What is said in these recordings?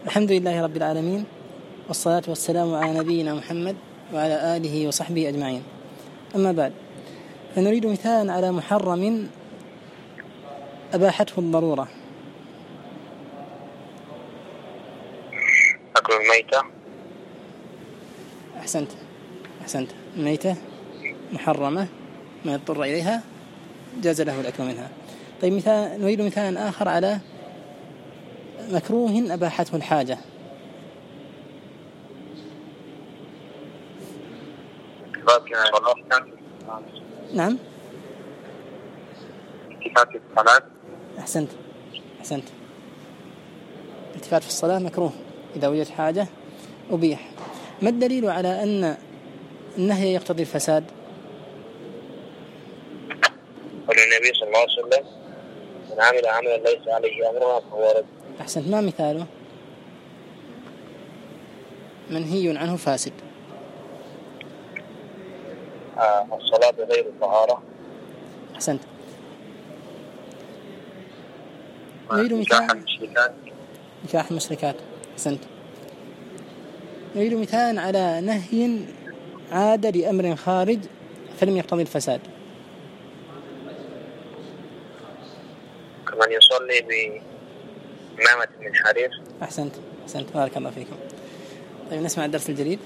الحمد لله رب العالمين، والصلاة والسلام على نبينا محمد وعلى آله وصحبه أجمعين. أما بعد، فنريد مثالا على محرم أباحته الضرورة. أكل الميتة. أحسنت. الميتة محرمة، ما يضطر إليها جاز له الأكل منها. طيب، نريد مثالا آخر على مكروه أباحته الحاجة. نعم، التفات في الصلاة. أحسنت. التفات في الصلاة مكروه، إذا وجدت حاجة أبيح. ما الدليل على أن النهي يقتضي الفساد؟ قال النبي صلى الله عليه وسلم: من عمل عملا ليس عليه أمرنا فهو رد. أحسنت. ما مثاله؟ منهي عنه فاسد. الصلاة بغير الطهارة. أحسنت. نكاح المشركات. أحسنت. نريد مثال على نهي عاد لأمر خارج فلم يقتضي الفساد. كمن يصلي بإمامة من حرير. أحسنت. بارك الله فيكم. طيب، نسمع الدرس الجديد.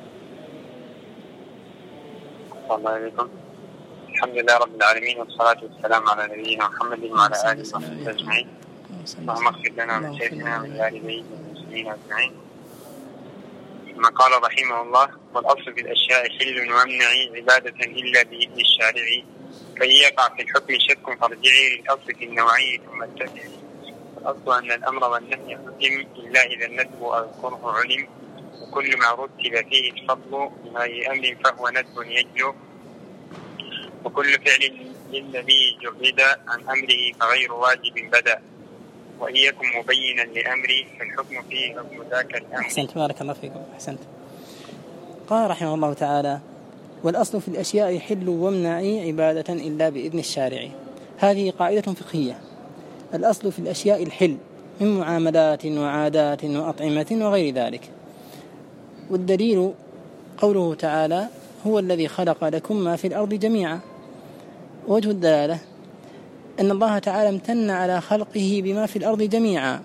الله عليكم. الحمد لله رب العالمين، والصلاة والسلام على نبينا محمد وعلى آله وصحبه أجمعين. اللهم اغفر لنا من شيخنا من آل بيت المسلمين أجمعين. ثم قال رحمه الله: والأصل في الأشياء حل وممنع عبادة إلا بإذن الشارع، فإن يقع في الحكم شك فارجعي للأصل في النوعين ثم اتبعي. الأصل أن الأمر والنهي حكم إلا إذا الندب أو الكره علم، وكل ما رتب فيه الفضل بما أمر فهو ندب يجلو، وكل فعل للنبي جرد عن أمره فغير واجب بدأ، وإن يكن مبينا لأمره فالحكم فيه حكم ذاك الأمر. أحسنت. بارك الله فيكم. أحسنت. قال رحمه الله تعالى: والأصل في الأشياء حل ومنع عبادة إلا بإذن الشارع. هذه قاعدة فقهية. الأصل في الأشياء الحل من معاملات وعادات وأطعمة وغير ذلك. والدليل قوله تعالى: هو الذي خلق لكم ما في الأرض جميعا. وجه الدلالة أن الله تعالى امتن على خلقه بما في الأرض جميعا،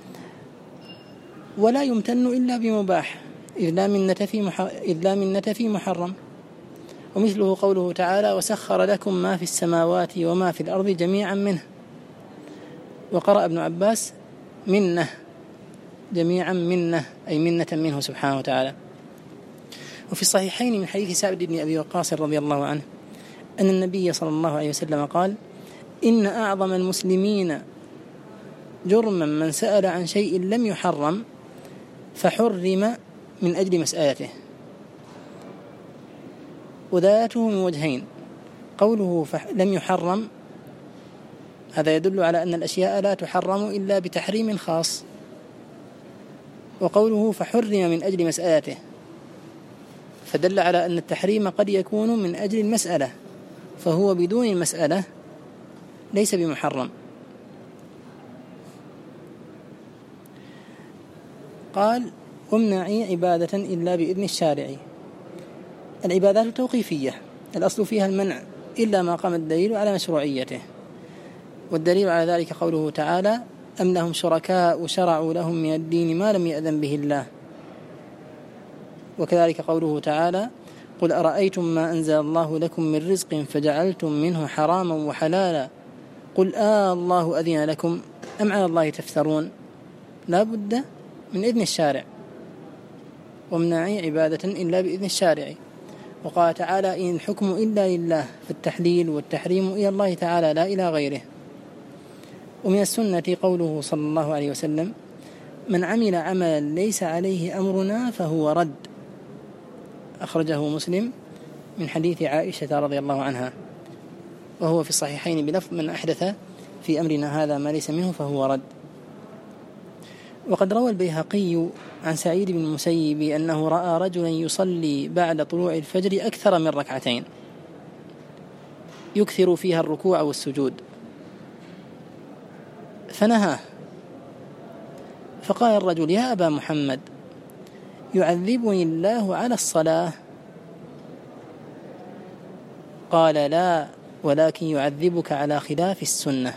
ولا يمتن إلا بمباح، إذ لا منة في محرم. ومثله قوله تعالى: وسخر لكم ما في السماوات وما في الأرض جميعا منه. وقرأ ابن عباس: منة، جميعا منة، أي منة منه سبحانه وتعالى. وفي الصحيحين من حديث سعد بن أبي وقاص رضي الله عنه أن النبي صلى الله عليه وسلم قال: إن أعظم المسلمين جرما من سأل عن شيء لم يحرم فحرم من أجل مسألته. ودلالته من وجهين: قوله لم يحرم، هذا يدل على أن الأشياء لا تحرم إلا بتحريم خاص، وقوله فحرم من أجل مسألته فدل على أن التحريم قد يكون من أجل المسألة، فهو بدون المسألة ليس بمحرم. قال: وامنعي عبادة إلا بإذن الشارع. العبادات توقيفية، الأصل فيها المنع إلا ما قام الدليل على مشروعيته. والدليل على ذلك قوله تعالى: أم لهم شركاء شرعوا لهم من الدين ما لم يأذن به الله. وكذلك قوله تعالى: قل أرأيتم ما أنزل الله لكم من رزق فجعلتم منه حراما وحلالا قل الله أذن لكم أم على الله تفترون. لا بد من إذن الشارع. وامنعي عبادة إلا بإذن الشارع. وقال تعالى: إن الحكم إلا لله، فالتحليل والتحريم إلى الله تعالى لا إلى غيره. ومن السنة قوله صلى الله عليه وسلم: من عمل عملا ليس عليه أمرنا فهو رد. أخرجه مسلم من حديث عائشة رضي الله عنها، وهو في الصحيحين بلفظ: من أحدث في أمرنا هذا ما ليس منه فهو رد. وقد روى البيهقي عن سعيد بن المسيب أنه رأى رجلا يصلي بعد طلوع الفجر أكثر من ركعتين يكثر فيها الركوع والسجود، فنهاه فقال الرجل: يا أبا محمد، يعذبني الله على الصلاة؟ قال: لا، ولكن يعذبك على خلاف السنة.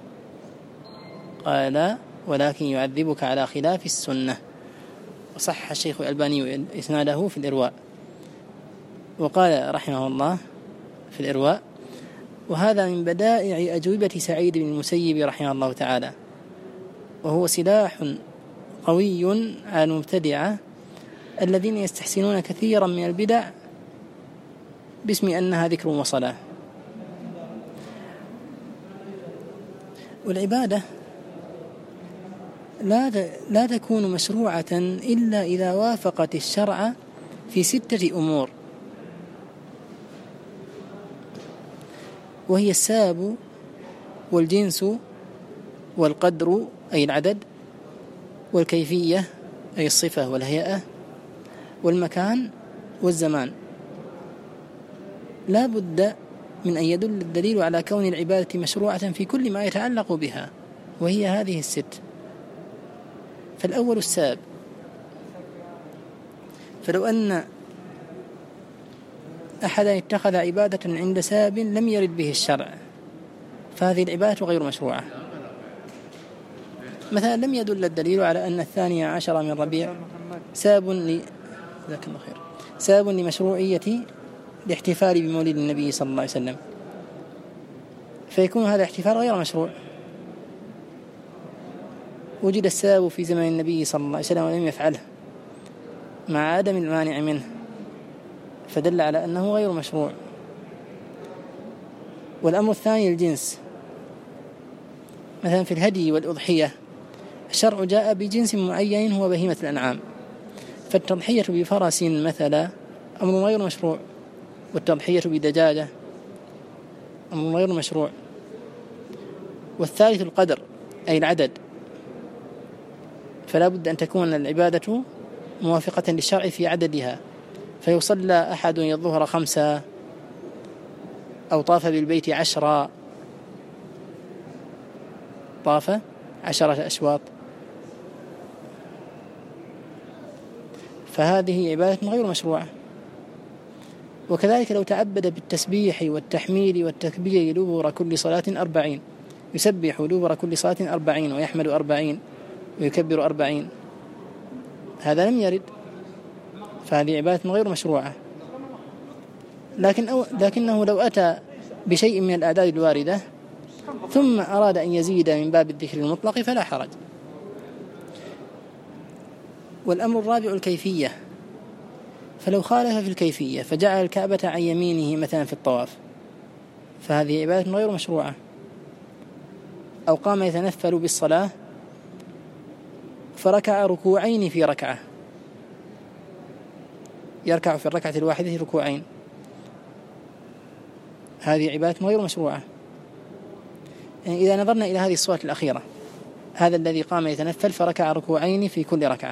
قال: لا، ولكن يعذبك على خلاف السنة. وصح الشيخ الألباني إسناده في الإرواء. وقال رحمه الله في الإرواء: وهذا من بدائع أجوبة سعيد بن المسيب رحمه الله تعالى، وهو سلاح قوي على المبتدعة الذين يستحسنون كثيرا من البدع باسم أنها ذكر وصلاة. والعبادة لا تكون مشروعة إلا إذا وافقت الشرع في 6 أمور، وهي السبب والجنس والقدر أي العدد، والكيفية أي الصفة والهيئة، والمكان والزمان. لا بد من أن يدل الدليل على كون العبادة مشروعة في كل ما يتعلق بها، وهي هذه 6. فالأول السبب، فلو أن أحدا اتخذ عبادة عند سبب لم يرد به الشرع فهذه العبادة غير مشروعة. مثلا لم يدل الدليل على أن 12 من ربيع سبب لمشروعية الاحتفال بمولد النبي صلى الله عليه وسلم، فيكون هذا الاحتفال غير مشروع. وجد السبب في زمن النبي صلى الله عليه وسلم ولم يفعله مع عدم المانع منه، فدل على أنه غير مشروع. والأمر الثاني الجنس، مثلا في الهدي والأضحية الشرع جاء بجنس معين هو بهيمة الأنعام، فالتضحية بفرس مثلا أمر غير مشروع، والتضحية بدجاجة أمر غير مشروع. والثالث القدر أي العدد، فلا بد أن تكون العبادة موافقة للشرع في عددها، فيصلى أحد الظهر 5 أو طاف بالبيت 10، طاف 10 أشواط، فهذه عبادة غير مشروعة. وكذلك لو تعبد بالتسبيح والتحميد والتكبير دبر كل صلاة 40، يسبح دبر كل صلاة 40 ويحمد 40 ويكبر 40، هذا لم يرد، فهذه عبادة غير مشروعة. لكنه لو أتى بشيء من الأعداد الواردة ثم أراد أن يزيد من باب الذكر المطلق فلا حرج. والأمر الرابع الكيفية، فلو خالف في الكيفية فجعل الكعبة عن يمينه مثلا في الطواف فهذه عبادة غير مشروعة. أو قام يتنفل بالصلاة فركع ركوعين في ركعة، يركع في الركعة الواحدة ركوعين، هذه عبادة غير مشروعة. يعني إذا نظرنا إلى هذه الصورة الأخيرة، هذا الذي قام يتنفل فركع ركوعين في كل ركعة،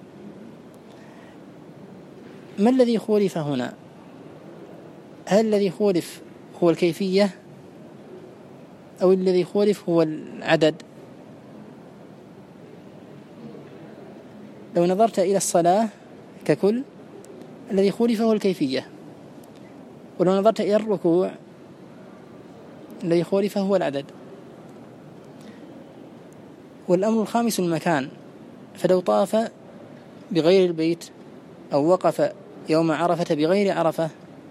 ما الذي خولف هنا؟ هل الذي خولف هو الكيفية أو الذي خولف هو العدد؟ لو نظرت إلى الصلاة ككل الذي خولف هو الكيفية، ولو نظرت إلى الركوع الذي خولف هو العدد. والأمر الخامس المكان، فلو طاف بغير البيت أو وقف يوم عرفة بغير عرفة،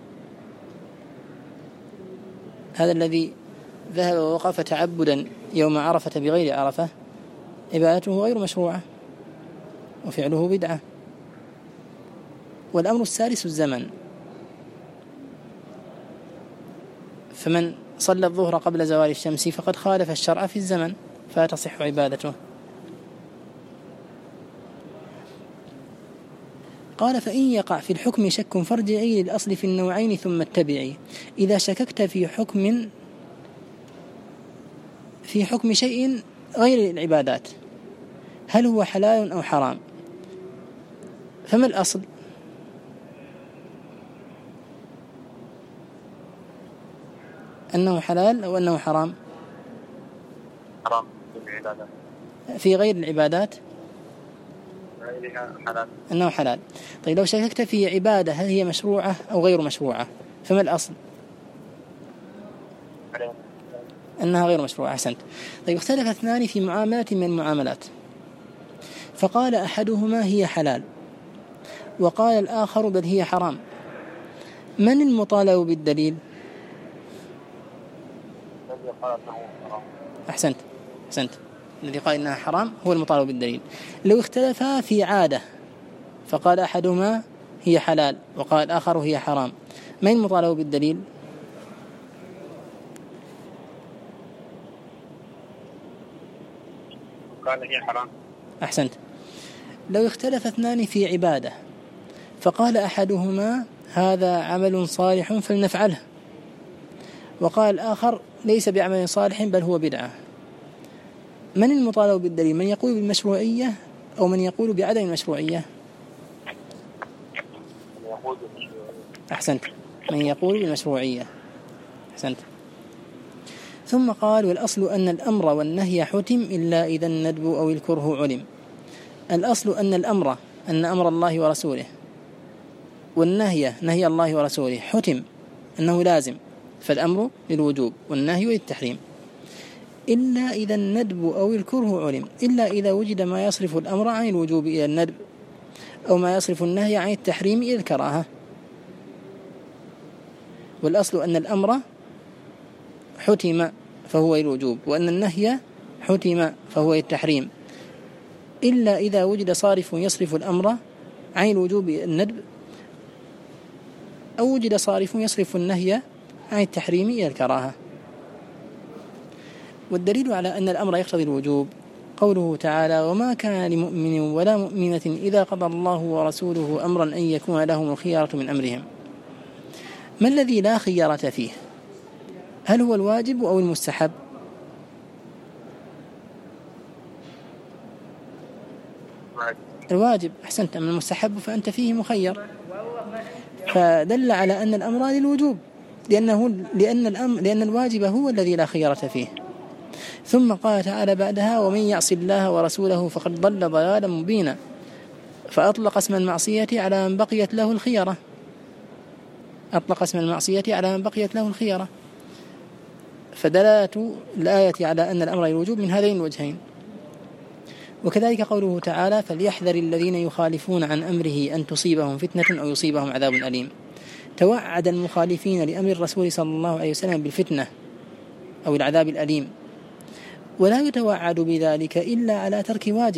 هذا الذي ذهب ووقف تعبدا يوم عرفة بغير عرفة عبادته غير مشروعة وفعله بدعة. والأمر السادس الزمن، فمن صلى الظهر قبل زوال الشمس فقد خالف الشرع في الزمن فلا تصح عبادته. قال: فإن يقع في الحكم شك فارجعي للأصل في النوعين ثم اتبعي. إذا شككت في حكم شيء غير العبادات هل هو حلال أو حرام، فما الأصل؟ أنه حلال أو أنه حرام؟ حرام في غير العبادات أنه حلال. طيب لو شككت في عبادة هل هي مشروعة أو غير مشروعة فما الأصل؟ أنها غير مشروعة. أحسنت. طيب اختلف اثنان في معاملة من المعاملات فقال أحدهما هي حلال وقال الآخر بل هي حرام، من المطالب بالدليل؟ أحسنت. الذي قال إنها حرام هو المطالب بالدليل. لو اختلفا في عادة فقال أحدهما هي حلال وقال الآخر هي حرام، من المطالب بالدليل؟ قال هي حرام. أحسنت. لو اختلف اثنان في عبادة فقال أحدهما هذا عمل صالح فلنفعله وقال الآخر ليس بعمل صالح بل هو بدعة، من المطالب بالدليل؟ من يقول بالمشروعية أو من يقول بعدم المشروعية؟ أحسنت. من يقول بالمشروعية. أحسنت. ثم قال والأصل أن الأمر والنهي حتم إلا إذا الندب أو الكره علم. الأصل أن الأمر أن أمر الله ورسوله والنهي نهي الله ورسوله حتم أنه لازم، فالأمر للوجوب والنهي للتحريم، إلا إذا الندب أو الكره علم، إلا إذا وجد ما يصرف الأمر عن الوجوب إلى الندب أو ما يصرف النهي عن التحريم إلى الكراهة. والأصل أن الأمر حتم فهو الوجوب وأن النهي حتم فهو التحريم، إلا إذا وجد صارف يصرف الأمر عن الوجوب إلى الندب أو وجد صارف يصرف النهي عن التحريم إلى الكراهة. والدليل على أن الأمر يقتضي الوجوب قوله تعالى وما كان لمؤمن ولا مؤمنة إذا قضى الله ورسوله أمرا أن يكون لهم الخيارة من أمرهم. ما الذي لا خيارة فيه؟ هل هو الواجب أو المستحب؟ الواجب. أحسنت. أما المستحب فأنت فيه مخير، فدل على أن الأمر للوجوب لأن الواجب هو الذي لا خيارة فيه. ثم قال تعالى بعدها ومن يعص الله ورسوله فقد ضل ضلالا مبينا، فأطلق اسم المعصية على من بقيت له الخيارة. أطلق اسم المعصية على من بقيت له الخيارة، فدلالة الآية على أن الأمر للوجوب من هذين الوجهين. وكذلك قوله تعالى فليحذر الذين يخالفون عن أمره أن تصيبهم فتنة أو يصيبهم عذاب أليم. توعد المخالفين لأمر الرسول صلى الله عليه وسلم بالفتنة أو العذاب الأليم، ولا يتوعد بذلك إلا على ترك واجب،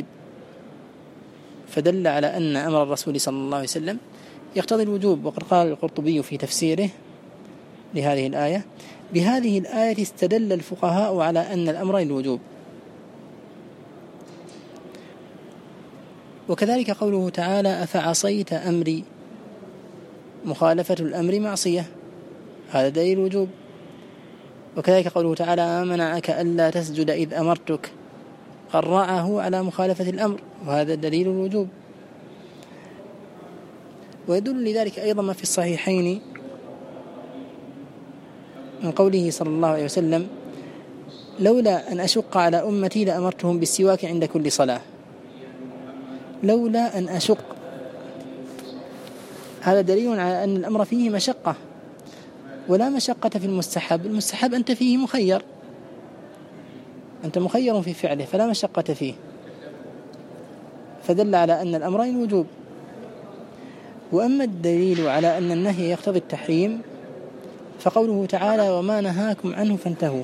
فدل على أن أمر الرسول صلى الله عليه وسلم يقتضي الوجوب. وقد قال القرطبي في تفسيره لهذه الآية بهذه الآية استدل الفقهاء على أن الأمر للوجوب. وكذلك قوله تعالى أفعصيت أمري، مخالفة الأمر معصية، هذا دليل الوجوب. وكذلك قوله تعالى ما منعك ألا تسجد إذ أمرتك، قرعه على مخالفة الأمر، وهذا دليل الوجوب. ويدل لذلك أيضا ما في الصحيحين من قوله صلى الله عليه وسلم لولا أن أشق على أمتي لأمرتهم بالسواك عند كل صلاة. لولا أن أشق، هذا دليل على أن الأمر فيه مشقة، ولا مشقة في المستحب. المستحب أنت فيه مخير، أنت مخير في فعله فلا مشقة فيه، فدل على أن الأمر للوجوب. وأما الدليل على أن النهي يقتضي التحريم فقوله تعالى وما نهاكم عنه فانتهوا،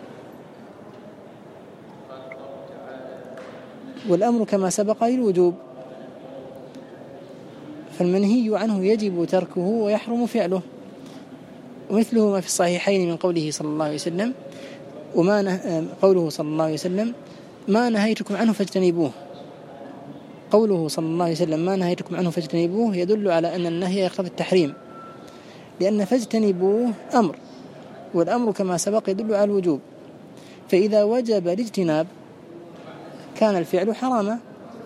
والأمر كما سبق للوجوب، فالمنهي عنه يجب تركه ويحرم فعله. ومثله ما في الصحيحين من قوله صلى الله عليه وسلم قوله صلى الله عليه وسلم ما نهيتكم عنه فاجتنبوه. قوله صلى الله عليه وسلم ما نهيتكم عنه فاجتنبوه يدل على أن النهي يقتضي التحريم، لأن فاجتنبوه أمر، والأمر كما سبق يدل على الوجوب، فإذا وجب الاجتناب كان الفعل حراما.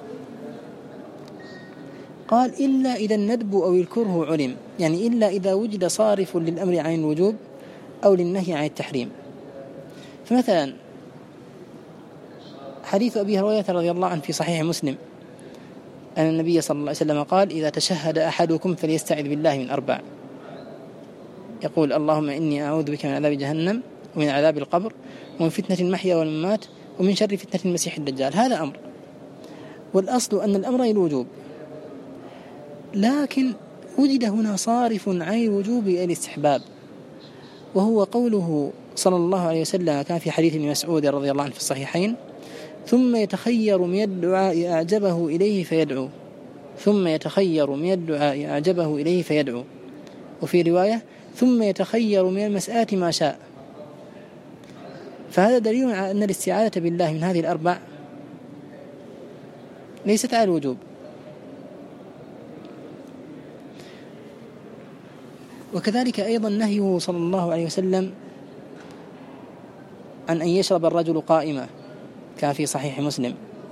قال إلا إذا الندب أو الكره علم، يعني إلا إذا وجد صارف للأمر عن الوجوب أو للنهي عن التحريم. فمثلا حديث أبي هريرة رضي الله عنه في صحيح مسلم أن النبي صلى الله عليه وسلم قال: إذا تشهد أحدكم فليستعذ بالله من 4. يقول: اللهم إني أعوذ بك من عذاب جهنم ومن عذاب القبر ومن فتنة المحيا والممات ومن شر فتنة المسيح الدجال. هذا أمر، والأصل أن الأمر الوجوب، لكن وجد هنا صارف عن الوجوب إلى الاستحباب، وهو قوله صلى الله عليه وسلم كان في حديث ابن مسعود رضي الله عنه في الصحيحين: ثم يتخير من الدعاء أعجبه إليه فيدعو، ثم يتخير من الدعاء أعجبه إليه فيدعو، وفي رواية: ثم يتخير من المسألة ما شاء. فهذا دليل على أن الاستعاذة بالله من هذه الأربع ليست على الوجوب. وكذلك أيضا نهيه صلى الله عليه وسلم عن أن يشرب الرجل قائمة، كان في صحيح مسلم.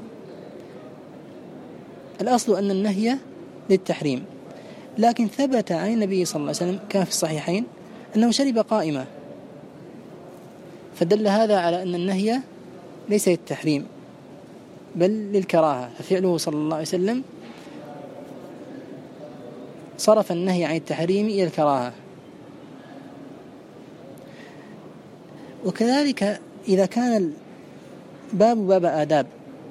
الأصل أن النهي للتحريم، لكن ثبت عن النبي صلى الله عليه وسلم كان في الصحيحين أنه شرب قائمة، فدل هذا على أن النهي ليس للتحريم بل للكراهة، ففعله صلى الله عليه وسلم صرف النهي عن التحريم إلى الكراهة. وكذلك إذا كان باب آداب،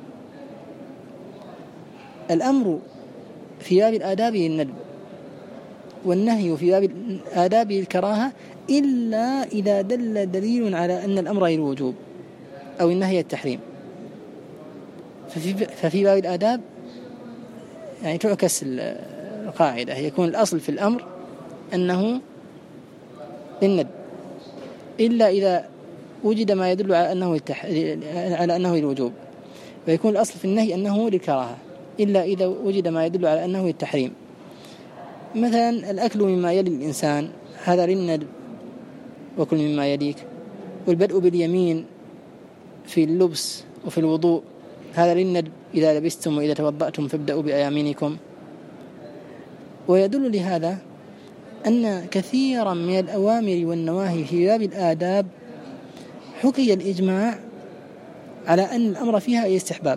الأمر في باب الآداب للندب والنهي في باب الآداب للكراهة، إلا إذا دل دليل على أن الأمر للوجوب أو النهي التحريم. ففي باب الآداب يعني تعكس القاعدة، يكون الأصل في الأمر أنه للندب، إلا إذا وجد ما يدل على أنه للوجوب، ويكون الأصل في النهي أنه للكراهة، إلا إذا وجد ما يدل على أنه للتحريم. مثلا الأكل مما يلي الإنسان هذا للندب، وكل مما يليك، والبدء باليمين في اللبس وفي الوضوء هذا للندب، إذا لبستم وإذا توضأتم فابدأوا بأيامنكم. ويدل لهذا أن كثيرا من الأوامر والنواهي في باب الآداب حكي الإجماع على أن الأمر فيها الاستحباب،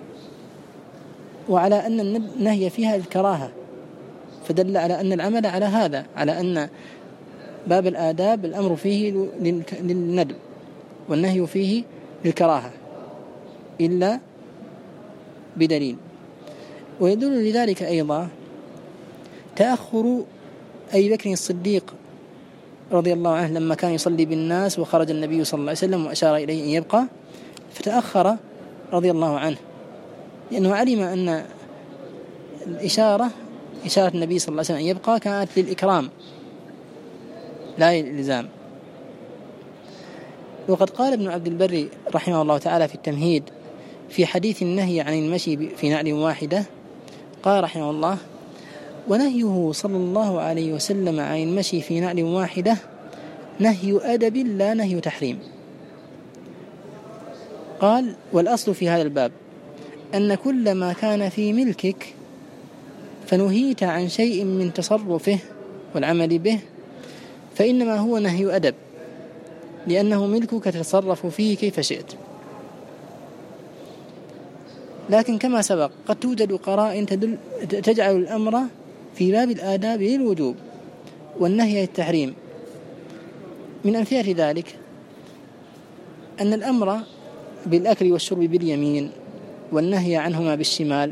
وعلى أن النهي فيها الكراهة، فدل على أن العمل على هذا، على أن باب الآداب الأمر فيه للندب والنهي فيه للكراهة إلا بدليل. ويدل لذلك أيضا تأخر أبي بكر الصديق رضي الله عنه لما كان يصلي بالناس وخرج النبي صلى الله عليه وسلم وأشار إليه أن يبقى، فتأخر رضي الله عنه، لأنه علم أن إشارة النبي صلى الله عليه وسلم أن يبقى كانت للإكرام لا للإلزام. وقد قال ابن عبد البر رحمه الله تعالى في التمهيد في حديث النهي عن المشي في نعل واحدة، قال رحمه الله: ونهيه صلى الله عليه وسلم عن المشي في نعل واحدة نهي أدب لا نهي تحريم. قال: والأصل في هذا الباب أن كل ما كان في ملكك فنهيت عن شيء من تصرفه والعمل به فإنما هو نهي أدب، لأنه ملكك تتصرف فيه كيف شئت. لكن كما سبق قد توجد قرائن تجعل الأمر في باب الآداب للوجوب والنهي للتحريم. من أمثلة ذلك أن الأمر بالأكل والشرب باليمين والنهي عنهما بالشمال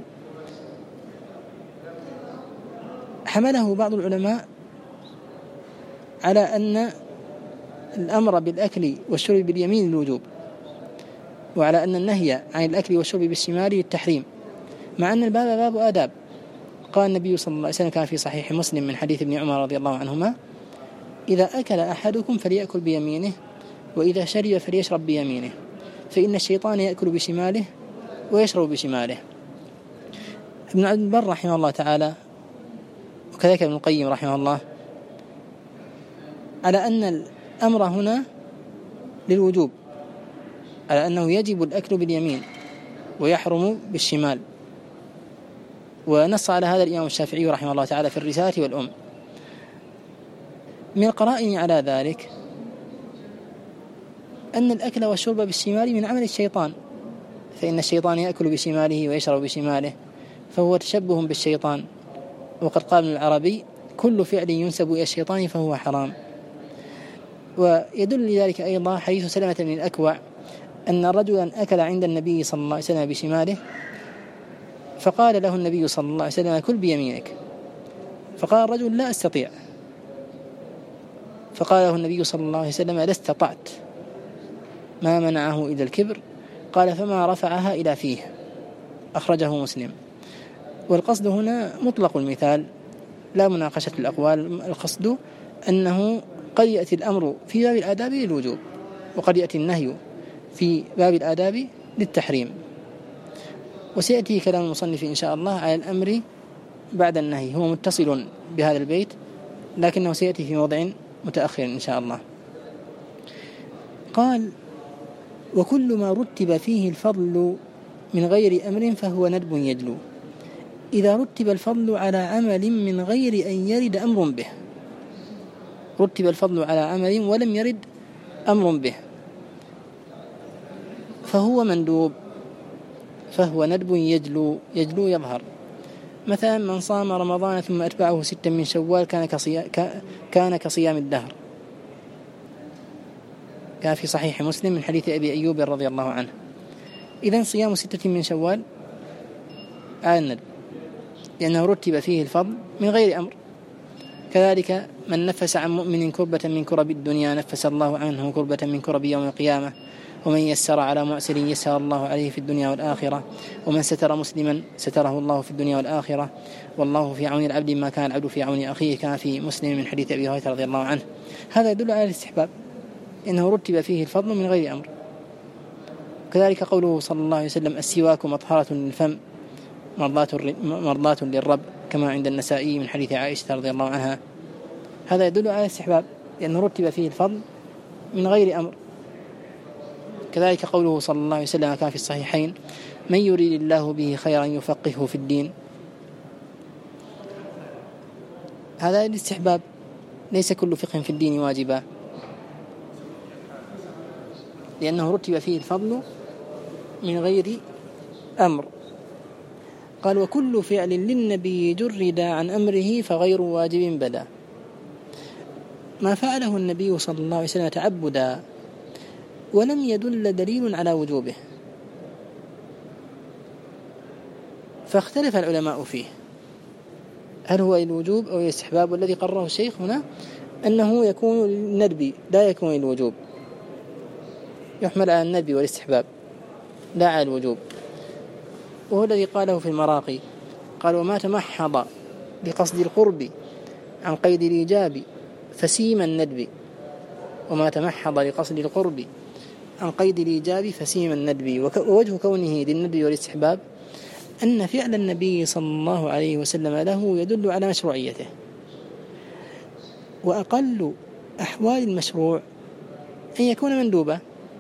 حمله بعض العلماء على أن الأمر بالأكل والشرب باليمين للوجوب، وعلى أن النهي عن الأكل والشرب بالشمال للتحريم، مع أن الباب باب آداب. قال النبي صلى الله عليه وسلم كان في صحيح مسلم من حديث ابن عمر رضي الله عنهما: إذا أكل أحدكم فليأكل بيمينه، وإذا شرب فليشرب بيمينه، فإن الشيطان يأكل بشماله ويشرب بشماله. ابن عبد البر رحمه الله تعالى وكذلك ابن القيم رحمه الله على أن الأمر هنا للوجوب، على أنه يجب الأكل باليمين ويحرم بالشمال، ونص على هذا الإمام الشافعي رحمه الله تعالى في الرسالة والأم. من القرائن على ذلك أن الأكل والشرب بالشمال من عمل الشيطان، فإن الشيطان يأكل بشماله ويشرب بشماله، فهو تشبه بالشيطان. وقد قال ابن العربي: كل فعل ينسب إلى الشيطان فهو حرام. ويدل لذلك أيضا حديث سلمة بن الأكوع أن رجلا أكل عند النبي صلى الله عليه وسلم بشماله، فقال له النبي صلى الله عليه وسلم: كل بيمينك. فقال الرجل: لا أستطيع. فقال له النبي صلى الله عليه وسلم: لا استطعت. ما منعه إلا الكبر. قال: فما رفعها إلى فيه. أخرجه مسلم. والقصد هنا مطلق المثال، لا مناقشة الأقوال. القصد أنه قد يأتي الأمر في باب الآداب للوجوب، وقد يأتي النهي في باب الآداب للتحريم. وسيأتي كلام المصنف إن شاء الله على الأمر بعد النهي، هو متصل بهذا البيت لكنه سيأتي في موضع متأخر إن شاء الله. قال: وكل ما رتب فيه الفضل من غير أمر فهو ندب يجلو، إذا رتب الفضل على عمل من غير أن يرد أمر به. رتب الفضل على عمل ولم يرد أمر به فهو مندوب، فهو ندب يجلو يظهر. مثلا من صام رمضان ثم أتبعه 6 من شوال كان كصيام الدهر، كان في صحيح مسلم من حديث أبي أيوب رضي الله عنه. إذن صيام 6 من شوال على الندب، لأنه رتب فيه الفضل من غير أمر. كذلك من نفس عن مؤمن كربة من كرب الدنيا نفس الله عنه كربة من كرب يوم القيامة، ومن يسر على معسر يسر الله عليه في الدنيا والآخرة، ومن ستر مسلما ستره الله في الدنيا والآخرة، والله في عون العبد ما كان العبد في عون أخيه، كان في مسلم من حديث أبي هريرة رضي الله عنه. هذا يدل على الاستحباب، إنه رتب فيه الفضل من غير أمر. كذلك قوله صلى الله عليه وسلم: السواك مطهرة للفم مرضاة للرب، كما عند النسائي من حديث عائشة رضي الله عنها. هذا يدل على الاستحباب لأنه رتب فيه الفضل من غير أمر. كذلك قوله صلى الله عليه وسلم كان في الصحيحين: من يريد الله به خيرا يفقهه في الدين. هذا الاستحباب، ليس كل فقه في الدين واجبا، لأنه رتب فيه الفضل من غير أمر. قال: وكل فعل للنبي جرد عن أمره فغير واجب بدا. ما فعله النبي صلى الله عليه وسلم تعبدا ولم يدل دليل على وجوبه، فاختلف العلماء فيه، هل هو الوجوب أو الاستحباب؟ والذي قرره الشيخ هنا أنه يكون للندب لا يكون للوجوب، يحمل على الندب والاستحباب لا على الوجوب. وهو الذي قاله في المراقي، قال: وما تمحض لقصد القرب عن قيد الإيجاب فسيم الندب. وما تمحض لقصد القرب عن قيد الإيجاب فسيم الندب. ووجه كونه للندب والاستحباب أن فعل النبي صلى الله عليه وسلم له يدل على مشروعيته، وأقل أحوال المشروع أن يكون مندوبا.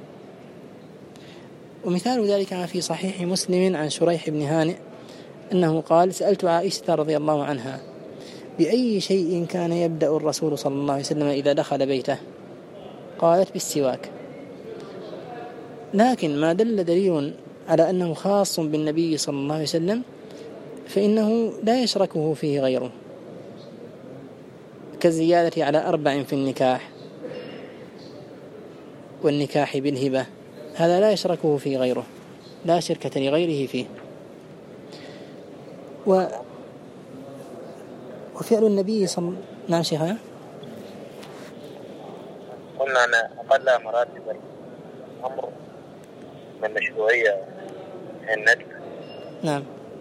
ومثال ذلك ما في صحيح مسلم عن شريح بن هانئ أنه قال: سألت عائشة رضي الله عنها: بأي شيء كان يبدأ الرسول صلى الله عليه وسلم إذا دخل بيته؟ قالت: بالسواك. لكن ما دل دليل على أنه خاص بالنبي صلى الله عليه وسلم فإنه لا يشركه فيه غيره، كالزيادة على 4 في النكاح والنكاح بالهبة، هذا لا يشركه فيه غيره، لا شركة لغيره فيه. وفعل النبي صلى الله عليه وسلم. نعم شيخنا. قلنا أن أقل مراتب الأمر من مشروعية الندب. نعم.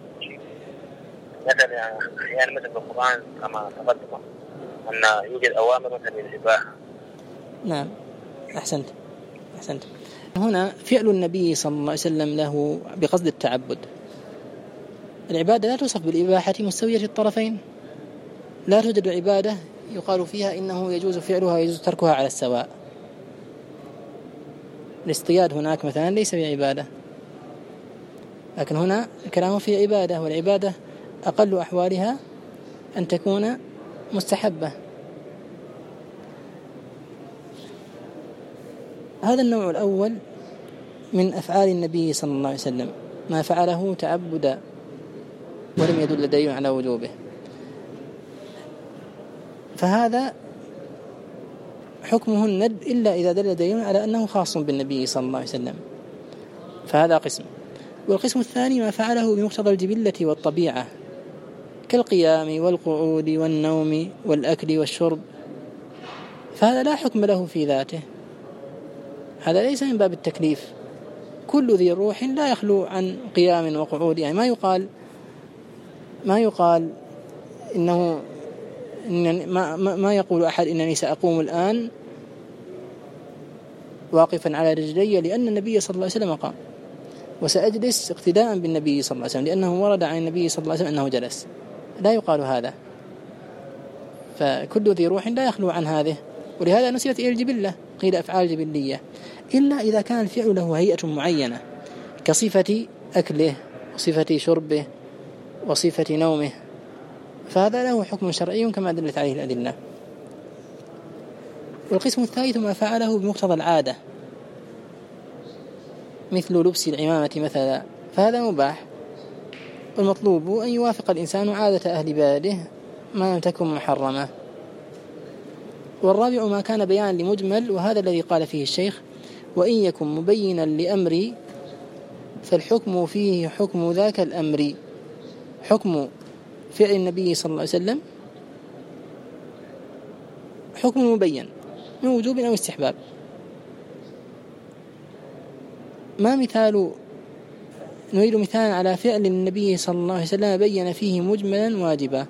مثلا أحيانا مثل في القرآن كما تقدم أن يوجد أوامر مثل الإباحة. نعم، أحسنت. هنا فعل النبي صلى الله عليه وسلم له بقصد التعبد. العبادة لا توصف بالإباحة مستوية الطرفين، لا توجد عبادة يقال فيها إنه يجوز فعلها ويجوز تركها على السواء. الاصطياد هناك مثلا ليس بعبادة، لكن هنا الكلام في عبادة، والعبادة أقل أحوالها أن تكون مستحبة. هذا النوع الأول من أفعال النبي صلى الله عليه وسلم، ما فعله تعبدا ولم يدل دليل على وجوبه، فهذا حكمه الندب إلا إذا دل دليل على أنه خاص بالنبي صلى الله عليه وسلم، فهذا قسم. والقسم الثاني ما فعله بمقتضى الجبلة والطبيعة كالقيام والقعود والنوم والأكل والشرب، فهذا لا حكم له في ذاته، هذا ليس من باب التكليف. كل ذي روح لا يخلو عن قيام وقعود، يعني ما يقال إنه ما يقول أحد إنني سأقوم الآن واقفا على رجلي لأن النبي صلى الله عليه وسلم قام، وسأجلس اقتداء بالنبي صلى الله عليه وسلم لأنه ورد عن النبي صلى الله عليه وسلم أنه جلس، لا يقال هذا. فكل ذي روح لا يخلو عن هذه، ولهذا نسبت إلى الجبلة، قيل أفعال جبلية، إلا إذا كان الفعل له هيئة معينة كصفة أكله وصفة شربه وصفة نومه، فهذا له حكم شرعي كما دلت عليه الأدلة. والقسم الثالث ما فعله بمقتضى العادة مثل لبس العمامة مثلا، فهذا مباح، والمطلوب أن يوافق الإنسان عادة أهل بلده ما لم تكن محرمة. والرابع ما كان بيان لمجمل، وهذا الذي قال فيه الشيخ: وإن يكن مبينا لأمري فالحكم فيه حكم ذاك الأمر، حكم فعل النبي صلى الله عليه وسلم حكم مبين من وجوب أو استحباب. ما مثال؟ نريد مثال على فعل النبي صلى الله عليه وسلم بين فيه مجملا واجبا.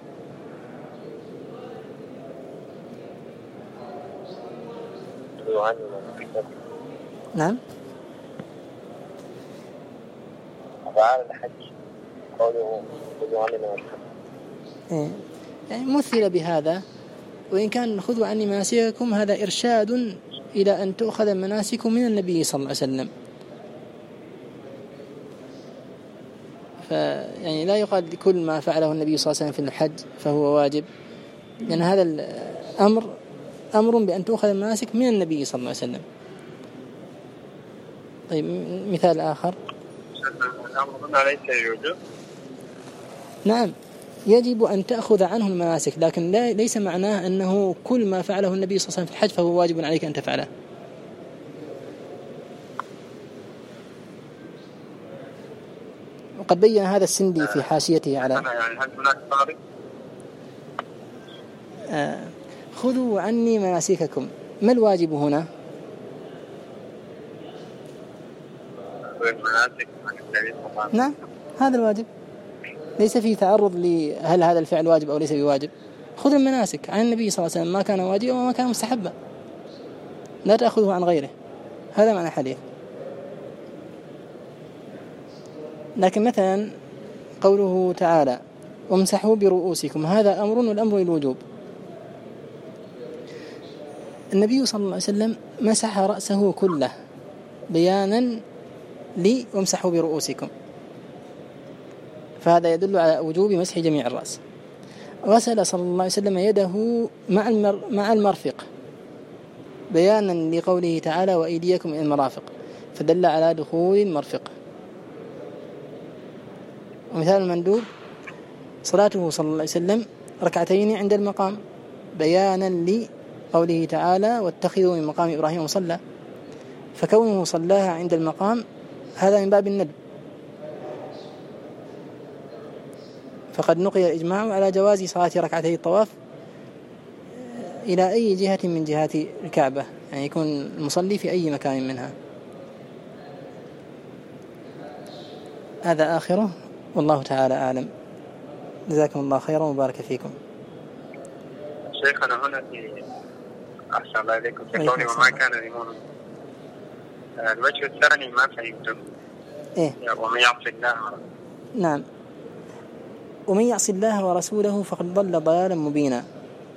نعم. أفعال الحج قوله خذوا عني مناسككم، يعني مثل بهذا، وإن كان خذوا عني مناسككم هذا إرشاد إلى أن تأخذ مناسك من النبي صلى الله عليه وسلم، يعني لا يقال كل ما فعله النبي صلى الله عليه وسلم في الحج فهو واجب، لأن هذا الأمر أمر بأن تأخذ المناسك من النبي صلى الله عليه وسلم. طيب مثال آخر. الأمر ليس يوجب. نعم يجب أن تأخذ عنه المناسك، لكن ليس معناه أنه كل ما فعله النبي صلى الله عليه وسلم في الحج فهو واجب عليك أن تفعله. وقد بين هذا السندي في حاشيته على يعني هل هناك فرق؟ خذوا عني مناسككم، ما الواجب هنا؟ نعم هذا الواجب، ليس فيه تعرض لهل هذا الفعل واجب أو ليس بواجب. خذ المناسك عن النبي صلى الله عليه وسلم ما كان واجبا وما كان مستحبا، لا تأخذه عن غيره، هذا معنى الحديث. لكن مثلا قوله تعالى وامسحوا برؤوسكم، هذا أمر والأمر للوجوب. النبي صلى الله عليه وسلم مسح رأسه كله بيانا لي وامسحوا برؤوسكم، فهذا يدل على وجوب مسح جميع الرأس. غسل صلى الله عليه وسلم يده مع المرفق بيانا لقوله تعالى وأيديكم إلى المرافق، فدل على دخول المرفق. ومثال المندوب صلاته صلى الله عليه وسلم ركعتين عند المقام بيانا لقوله تعالى واتخذوا من مقام إبراهيم مصلى، فكونه صلاها عند المقام هذا من باب الندب. فقد نقل الإجماع على جواز صلاة ركعتي الطواف إلى أي جهة من جهات الكعبة، يعني يكون المصلي في أي مكان منها. هذا آخره والله تعالى أعلم. جزاكم الله خيرا وبارك فيكم. شيخنا هنا في أحسن الله إليكم في قولي وما كان لمؤمن، الوجه الثاني ما فهمتم. ومن يعصي الله. نعم، ومن يعصي الله ورسوله فقد ضل ضلالا مبينا.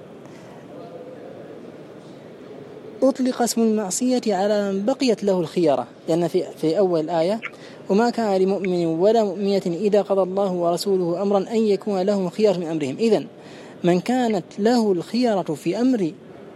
أطلق اسم المعصية على من بقيت له الخيرة، لأن في أول الآية وما كان لمؤمن ولا مؤمنة إذا قضى الله ورسوله أمرا أن يكون لهم خيرة من أمرهم. إذن من كانت له الخيرة في أمر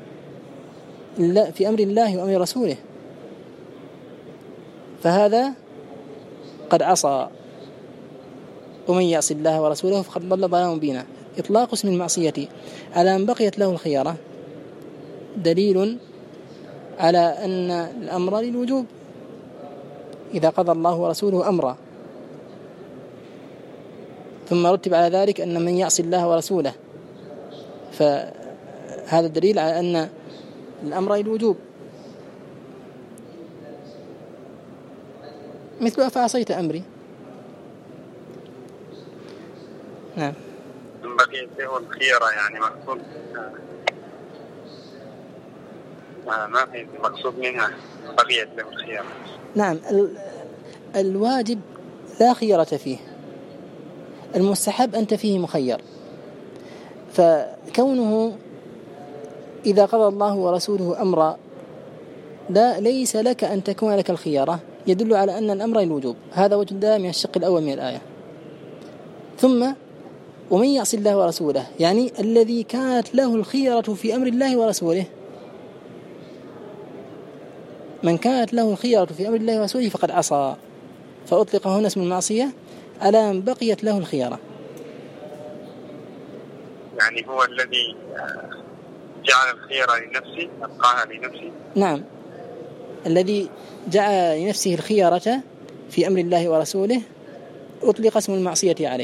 الله وأمر رسوله فهذا قد عصى. ومن يعص الله ورسوله فقد ضل ضلالا مبينا. إطلاق اسم المعصية على أن بقيت له الخيارة دليل على أن الأمر للوجوب إذا قضى الله ورسوله أمرا، ثم رتب على ذلك أن من يعص الله ورسوله، فهذا الدليل على أن الأمر للوجوب، مثل أفعصيت أمري. نعم. بقيت له الخيرة يعني مقصود ما في مقصود منها بقيت له الخيرة. نعم، الواجب لا خيرة فيه، المستحب أنت فيه مخير، فكونه إذا قضى الله ورسوله أمرا ليس لك أن تكون لك الخيارة يدل على أن الأمر للوجوب. هذا وجه من الشق الأول من الآية. ثم ومن يعص الله ورسوله، يعني الذي كانت له الخيرة في أمر الله ورسوله، من كانت له الخيرة في أمر الله ورسوله فقد عصى، فأطلق هنا اسم المعصية على من بقيت له الخيرة. يعني هو الذي جعل الخيرة لنفسه، أبقاها لنفسه. نعم، الذي جعل لنفسه الخيرة في أمر الله ورسوله أطلق اسم المعصية عليه،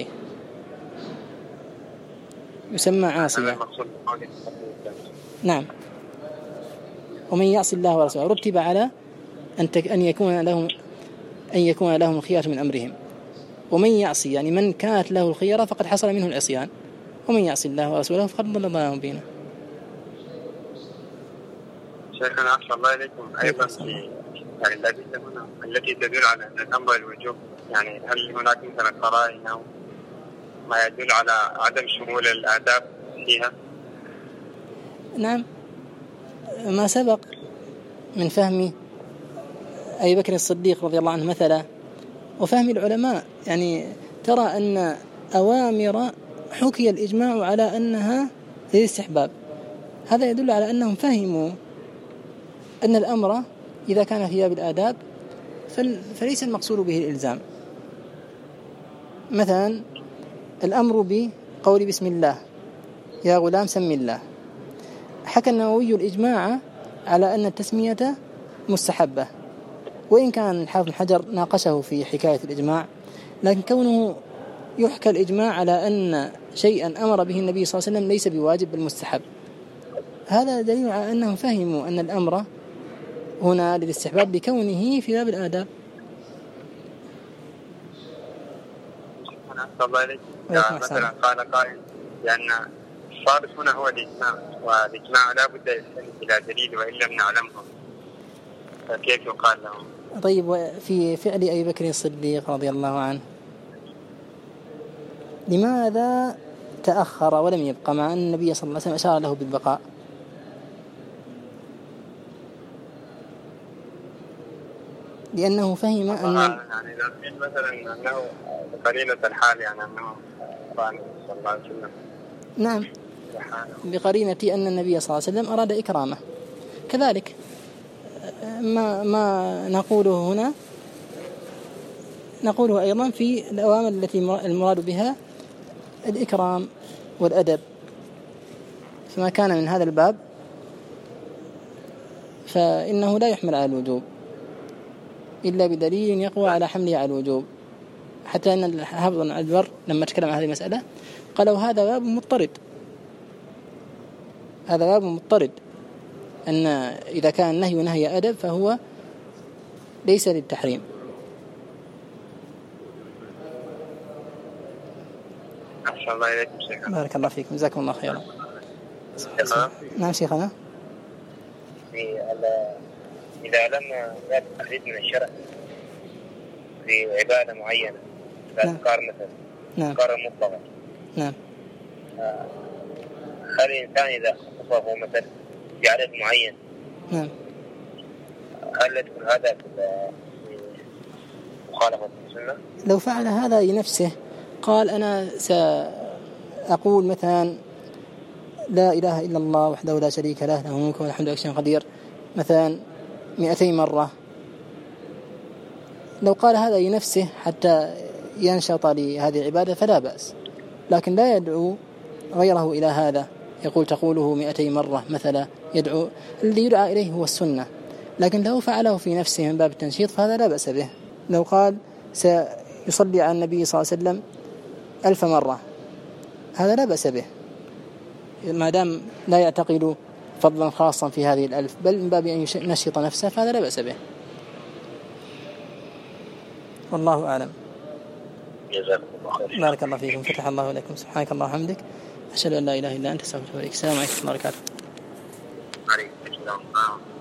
يسمى عاصية. نعم. ومن يعص الله ورسوله رتب على أن يكون لهم الخيرة من أمرهم. ومن يعصي يعني من كانت له الخيرة فقد حصل منه العصيان، ومن يعصي الله ورسوله فقد ضل ضلالا مبينا. شيخنا أحسن الله إليكم، أيضا في يعني الأدلة هنا التي تدل على أن الأمر الوجوب، يعني هل هناك مثلا قرائن أو ما يدل على عدم شمول الآداب فيها؟ نعم، ما سبق من فهم أبي بكر الصديق رضي الله عنه مثلا، وفهم العلماء، يعني ترى أن أوامر حكي الإجماع على أنها للاستحباب، هذا يدل على أنهم فهموا أن الأمر إذا كان في باب الآداب فليس المقصود به الإلزام. مثلا الأمر بقول بسم الله يا غلام سم الله، حكى النووي الإجماع على أن التسمية مستحبة، وإن كان الحافظ بن حجر ناقشه في حكاية الإجماع، لكن كونه يحكى الإجماع على أن شيئا أمر به النبي صلى الله عليه وسلم ليس بواجب بل مستحب، هذا دليل على أنهم فهموا أن الأمر هنا للاستحباب بكونه في باب الآداب. مثلا قال قائل لأن الصادق هنا هو الإجماع، والإجماع لا بد يستند إلى دليل وإن لم نعلمه، فكيف يقال لهم؟ طيب، في فعل أبي بكر الصديق رضي الله عنه لماذا تأخر ولم يبقى مع أن النبي صلى الله عليه وسلم أشار له بالبقاء؟ لأنه فهم أن يعني لو مثلا أنه بقرينة الحال، يعني أنه صلى الله عليه وسلم. نعم، بقرينة أن النبي صلى الله عليه وسلم أراد إكرامه. كذلك ما نقوله هنا نقوله أيضا في الأوامر التي المراد بها الإكرام والأدب، فما كان من هذا الباب فإنه لا يحمل على الوجوب إلا بدليل يقوى على حمله على الوجوب. حتى أن الحافظ بن عبد البر لما تكلم عن هذه المسألة قالوا هذا باب مضطرد، هذا باب مضطرد، أن إذا كان النهي نهي أدب فهو ليس للتحريم. أحسن الله إليكم شيخنا. بارك الله فيكم، جزاكم الله خيرا. نعم شيخنا. إذا علمنا ذات التحديد من الشرع في عبادة معينة، الأذكار مثلا، الأذكار المطلقة، نعم، هل الإنسان إذا خصصه مثلا بعدد معين، نعم، هل يدخل هذا في مخالفة السنة؟ لو فعل هذا لنفسه قال أنا سأقول مثلا لا إله إلا الله وحده لا شريك له له الملك وله الحمد لله قدير مثلا 200 مرة، لو قال هذا لنفسه حتى ينشط لهذه العبادة فلا بأس، لكن لا يدعو غيره إلى هذا، تقوله 200 مرة مثلا، الذي يدعى إليه هو السنة. لكن لو فعله في نفسه من باب التنشيط فهذا لا بأس به. لو قال سيصلي على النبي صلى الله عليه وسلم 1000 مرة هذا لا بأس به، ما دام لا يعتقد فضلا خاصا في هذه 1000، بل من باب أن ينشط نفسه فهذا لا بأس به. والله أعلم. بارك الله فيكم، فتح الله لكم. سبحانك اللهم وبحمدك، أشهد أن لا إله إلا أنت، أستغفرك وأتوب إليك. السلام عليكم ورحمة الله وبركاته.